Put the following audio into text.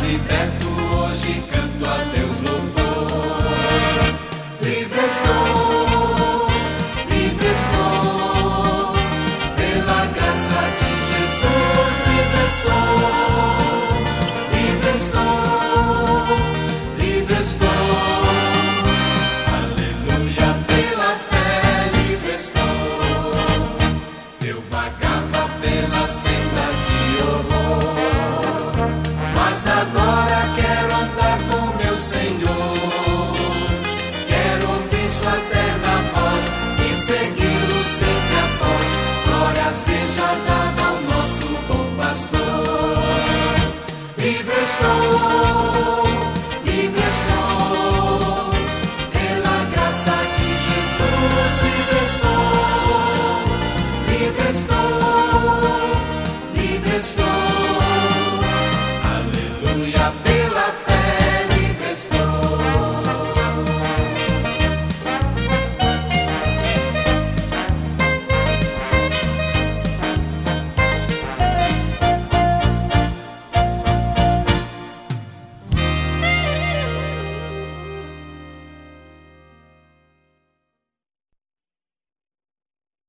liberto, hoje canto a Deus louvor. Livre estou, pela graça de Jesus. Livre estou, aleluia, pela fé. Livre estou, eu vagava pela senda de horror, mas agora quero andar com meu Senhor. Quero ouvir sua terna voz e segui-lo sempre após. Glória seja dada ao nosso bom pastor. Livre estou, pela graça de Jesus. Livre estou.